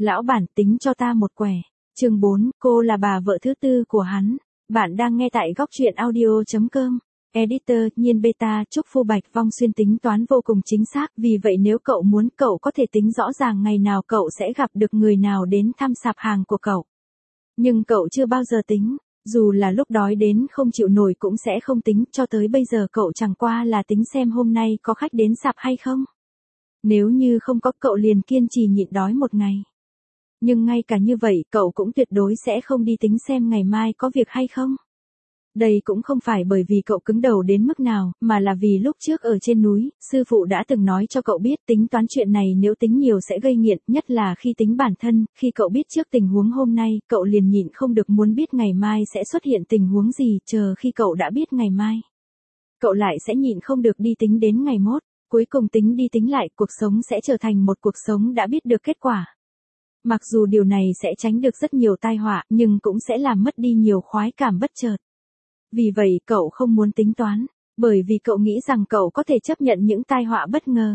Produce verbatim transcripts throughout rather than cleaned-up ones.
lão bản tính cho ta một quẻ. Chương bốn, cô là bà vợ thứ tư của hắn. Bạn đang nghe tại góc truyện audio chấm com. Editor, Nhiên Beta, Trúc Phu Bạch Vong Xuyên tính toán vô cùng chính xác, vì vậy nếu cậu muốn, cậu có thể tính rõ ràng ngày nào cậu sẽ gặp được người nào đến thăm sạp hàng của cậu. Nhưng cậu chưa bao giờ tính, dù là lúc đói đến không chịu nổi cũng sẽ không tính, cho tới bây giờ cậu chẳng qua là tính xem hôm nay có khách đến sạp hay không. Nếu như không có, cậu liền kiên trì nhịn đói một ngày. Nhưng ngay cả như vậy cậu cũng tuyệt đối sẽ không đi tính xem ngày mai có việc hay không. Đây cũng không phải bởi vì cậu cứng đầu đến mức nào, mà là vì lúc trước ở trên núi, sư phụ đã từng nói cho cậu biết tính toán chuyện này nếu tính nhiều sẽ gây nghiện, nhất là khi tính bản thân. Khi cậu biết trước tình huống hôm nay, cậu liền nhịn không được muốn biết ngày mai sẽ xuất hiện tình huống gì, chờ khi cậu đã biết ngày mai. Cậu lại sẽ nhịn không được đi tính đến ngày mốt, cuối cùng tính đi tính lại, cuộc sống sẽ trở thành một cuộc sống đã biết được kết quả. Mặc dù điều này sẽ tránh được rất nhiều tai họa, nhưng cũng sẽ làm mất đi nhiều khoái cảm bất chợt. Vì vậy cậu không muốn tính toán, bởi vì cậu nghĩ rằng cậu có thể chấp nhận những tai họa bất ngờ.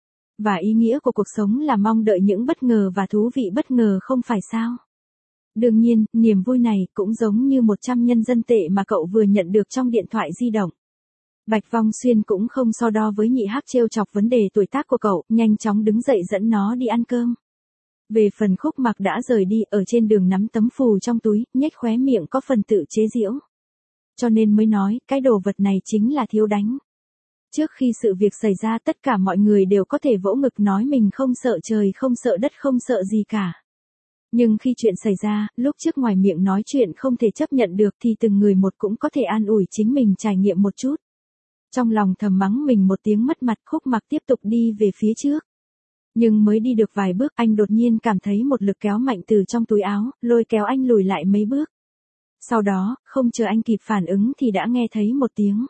Và ý nghĩa của cuộc sống là mong đợi những bất ngờ và thú vị bất ngờ, không phải sao? Đương nhiên, niềm vui này cũng giống như một trăm nhân dân tệ mà cậu vừa nhận được trong điện thoại di động. Bạch Vong Xuyên cũng không so đo với nhị hắc trêu chọc vấn đề tuổi tác của cậu, nhanh chóng đứng dậy dẫn nó đi ăn cơm. Về phần Khúc Mặc đã rời đi, ở trên đường nắm tấm phù trong túi, nhếch khóe miệng có phần tự chế giễu. Cho nên mới nói, cái đồ vật này chính là thiếu đánh. Trước khi sự việc xảy ra, tất cả mọi người đều có thể vỗ ngực nói mình không sợ trời không sợ đất không sợ gì cả. Nhưng khi chuyện xảy ra, lúc trước ngoài miệng nói chuyện không thể chấp nhận được thì từng người một cũng có thể an ủi chính mình trải nghiệm một chút. Trong lòng thầm mắng mình một tiếng mất mặt, Khúc Mặc tiếp tục đi về phía trước. Nhưng mới đi được vài bước, anh đột nhiên cảm thấy một lực kéo mạnh từ trong túi áo, lôi kéo anh lùi lại mấy bước. Sau đó, không chờ anh kịp phản ứng thì đã nghe thấy một tiếng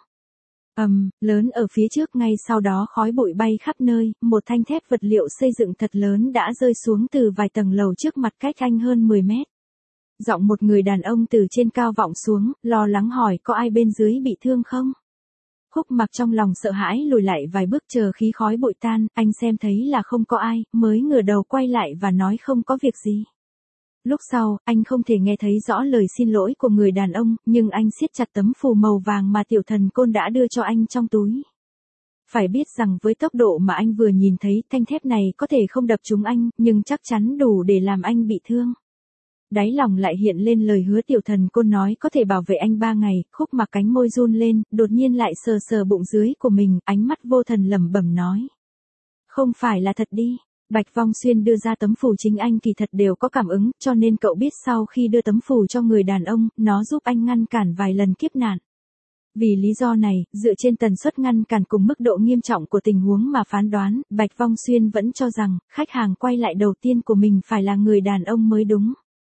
ầm um, lớn ở phía trước, ngay sau đó khói bụi bay khắp nơi, một thanh thép vật liệu xây dựng thật lớn đã rơi xuống từ vài tầng lầu trước mặt cách anh hơn mười mét. Giọng một người đàn ông từ trên cao vọng xuống, lo lắng hỏi có ai bên dưới bị thương không? Khúc Mặc trong lòng sợ hãi lùi lại vài bước, chờ khí khói bụi tan, anh xem thấy là không có ai, mới ngửa đầu quay lại và nói không có việc gì. Lúc sau, anh không thể nghe thấy rõ lời xin lỗi của người đàn ông, nhưng anh siết chặt tấm phù màu vàng mà tiểu thần côn đã đưa cho anh trong túi. Phải biết rằng với tốc độ mà anh vừa nhìn thấy, thanh thép này có thể không đập trúng anh, nhưng chắc chắn đủ để làm anh bị thương. Đáy lòng lại hiện lên lời hứa tiểu thần côn nói có thể bảo vệ anh ba ngày. Khúc Mặc cánh môi run lên, đột nhiên lại sờ sờ bụng dưới của mình, ánh mắt vô thần lẩm bẩm nói. Không phải là thật đi. Bạch Vong Xuyên đưa ra tấm phù, chính anh kỳ thật đều có cảm ứng, cho nên cậu biết sau khi đưa tấm phù cho người đàn ông, nó giúp anh ngăn cản vài lần kiếp nạn. Vì lý do này, dựa trên tần suất ngăn cản cùng mức độ nghiêm trọng của tình huống mà phán đoán, Bạch Vong Xuyên vẫn cho rằng, khách hàng quay lại đầu tiên của mình phải là người đàn ông mới đúng.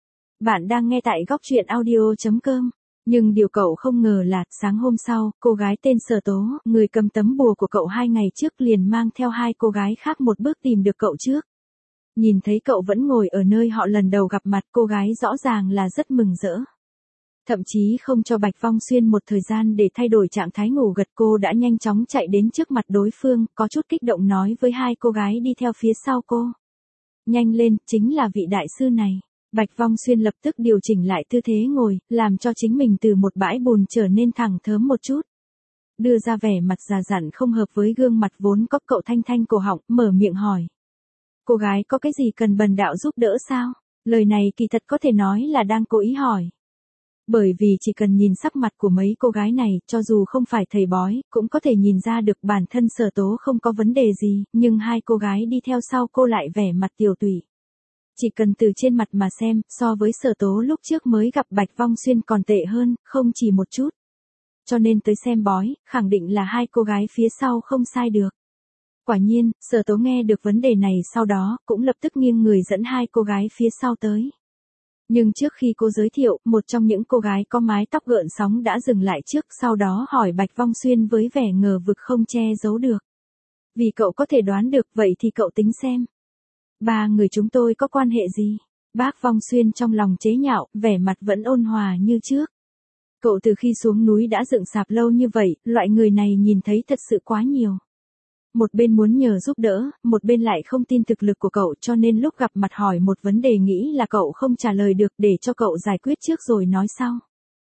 Bạn đang nghe tại góc truyện audio chấm com. Nhưng điều cậu không ngờ là, sáng hôm sau, cô gái tên Sở Tố, người cầm tấm bùa của cậu hai ngày trước, liền mang theo hai cô gái khác một bước tìm được cậu trước. Nhìn thấy cậu vẫn ngồi ở nơi họ lần đầu gặp mặt, cô gái rõ ràng là rất mừng rỡ. Thậm chí không cho Bạch Vong Xuyên một thời gian để thay đổi trạng thái ngủ gật, cô đã nhanh chóng chạy đến trước mặt đối phương, có chút kích động nói với hai cô gái đi theo phía sau cô. Nhanh lên, chính là vị đại sư này. Bạch Vong Xuyên lập tức điều chỉnh lại tư thế ngồi, làm cho chính mình từ một bãi bùn trở nên thẳng thớm một chút. Đưa ra vẻ mặt già dặn không hợp với gương mặt vốn có, cậu thanh thanh cổ họng, mở miệng hỏi. Cô gái có cái gì cần bần đạo giúp đỡ sao? Lời này kỳ thật có thể nói là đang cố ý hỏi. Bởi vì chỉ cần nhìn sắc mặt của mấy cô gái này, cho dù không phải thầy bói, cũng có thể nhìn ra được bản thân Sở Tố không có vấn đề gì, nhưng hai cô gái đi theo sau cô lại vẻ mặt tiều tụy. Chỉ cần từ trên mặt mà xem, so với Sở Tố lúc trước mới gặp Bạch Vong Xuyên còn tệ hơn, không chỉ một chút. Cho nên tới xem bói, khẳng định là hai cô gái phía sau không sai được. Quả nhiên, Sở Tố nghe được vấn đề này sau đó, cũng lập tức nghiêng người dẫn hai cô gái phía sau tới. Nhưng trước khi cô giới thiệu, một trong những cô gái có mái tóc gợn sóng đã dừng lại trước, sau đó hỏi Bạch Vong Xuyên với vẻ ngờ vực không che giấu được. Vì cậu có thể đoán được, vậy thì cậu tính xem. Ba người chúng tôi có quan hệ gì? Bác Vong Xuyên trong lòng chế nhạo, vẻ mặt vẫn ôn hòa như trước. Cậu từ khi xuống núi đã dựng sạp lâu như vậy, loại người này nhìn thấy thật sự quá nhiều. Một bên muốn nhờ giúp đỡ, một bên lại không tin thực lực của cậu cho nên lúc gặp mặt hỏi một vấn đề nghĩ là cậu không trả lời được để cho cậu giải quyết trước rồi nói sau.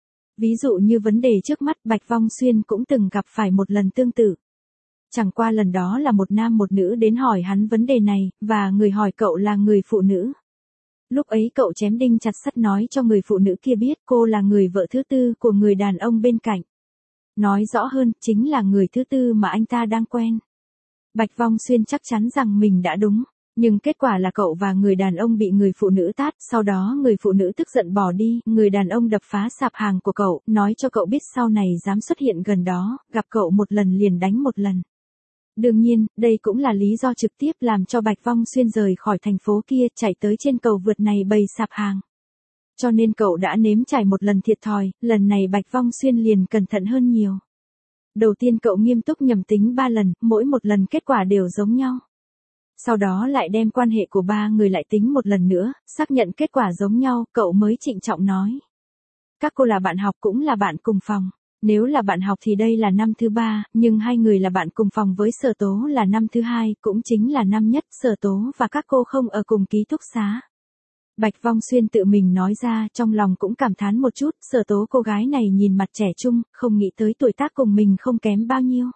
Ví dụ như vấn đề trước mắt Bạch Vong Xuyên cũng từng gặp phải một lần tương tự. Chẳng qua lần đó là một nam một nữ đến hỏi hắn vấn đề này, và người hỏi cậu là người phụ nữ. Lúc ấy cậu chém đinh chặt sắt nói cho người phụ nữ kia biết cô là người vợ thứ tư của người đàn ông bên cạnh. Nói rõ hơn, chính là người thứ tư mà anh ta đang quen. Bạch Vong Xuyên chắc chắn rằng mình đã đúng, nhưng kết quả là cậu và người đàn ông bị người phụ nữ tát, sau đó người phụ nữ tức giận bỏ đi, người đàn ông đập phá sạp hàng của cậu, nói cho cậu biết sau này dám xuất hiện gần đó, gặp cậu một lần liền đánh một lần. Đương nhiên, đây cũng là lý do trực tiếp làm cho Bạch Vong Xuyên rời khỏi thành phố kia chạy tới trên cầu vượt này bày sạp hàng. Cho nên cậu đã nếm trải một lần thiệt thòi, lần này Bạch Vong Xuyên liền cẩn thận hơn nhiều. Đầu tiên cậu nghiêm túc nhẩm tính ba lần, mỗi một lần kết quả đều giống nhau. Sau đó lại đem quan hệ của ba người lại tính một lần nữa, xác nhận kết quả giống nhau, cậu mới trịnh trọng nói. Các cô là bạn học cũng là bạn cùng phòng. Nếu là bạn học thì đây là năm thứ ba, nhưng hai người là bạn cùng phòng với Sở Tố là năm thứ hai, cũng chính là năm nhất, Sở Tố và các cô không ở cùng ký túc xá. Bạch Vong Xuyên tự mình nói ra, trong lòng cũng cảm thán một chút, Sở Tố cô gái này nhìn mặt trẻ trung, không nghĩ tới tuổi tác cùng mình không kém bao nhiêu.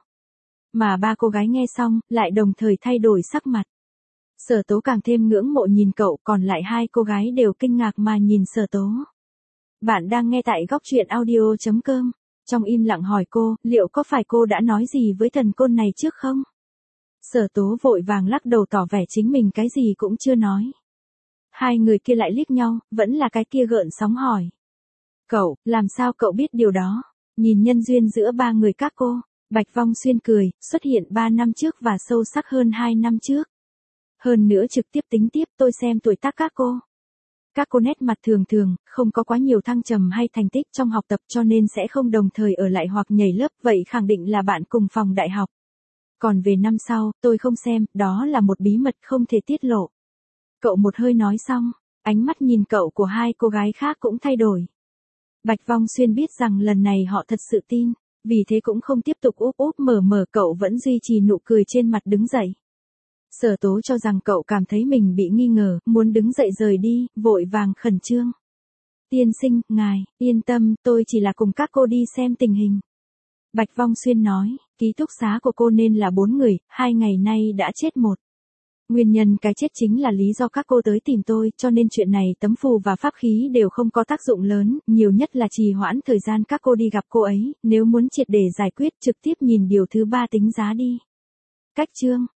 Mà ba cô gái nghe xong, lại đồng thời thay đổi sắc mặt. Sở Tố càng thêm ngưỡng mộ nhìn cậu, còn lại hai cô gái đều kinh ngạc mà nhìn Sở Tố. Bạn đang nghe tại góc truyện audio chấm com. Trong im lặng hỏi cô, liệu có phải cô đã nói gì với thần côn này trước không? Sở Tố vội vàng lắc đầu tỏ vẻ chính mình cái gì cũng chưa nói. Hai người kia lại liếc nhau, vẫn là cái kia gợn sóng hỏi. Cậu, làm sao cậu biết điều đó? Nhìn nhân duyên giữa ba người các cô, Bạch Vong Xuyên cười, xuất hiện ba năm trước và sâu sắc hơn hai năm trước. Hơn nữa trực tiếp tính tiếp tôi xem tuổi tác các cô. Các cô nét mặt thường thường, không có quá nhiều thăng trầm hay thành tích trong học tập cho nên sẽ không đồng thời ở lại hoặc nhảy lớp, vậy khẳng định là bạn cùng phòng đại học. Còn về năm sau, tôi không xem, đó là một bí mật không thể tiết lộ. Cậu một hơi nói xong, ánh mắt nhìn cậu của hai cô gái khác cũng thay đổi. Bạch Vong Xuyên biết rằng lần này họ thật sự tin, vì thế cũng không tiếp tục úp úp mở mở, cậu vẫn duy trì nụ cười trên mặt đứng dậy. Sở Tố cho rằng cậu cảm thấy mình bị nghi ngờ, muốn đứng dậy rời đi, vội vàng khẩn trương. Tiên sinh, ngài, yên tâm, tôi chỉ là cùng các cô đi xem tình hình. Bạch Vong Xuyên nói, ký túc xá của cô nên là bốn người, hai ngày nay đã chết một. Nguyên nhân cái chết chính là lý do các cô tới tìm tôi, cho nên chuyện này tấm phù và pháp khí đều không có tác dụng lớn, nhiều nhất là trì hoãn thời gian các cô đi gặp cô ấy, nếu muốn triệt để giải quyết trực tiếp nhìn điều thứ ba tính giá đi. Cách chương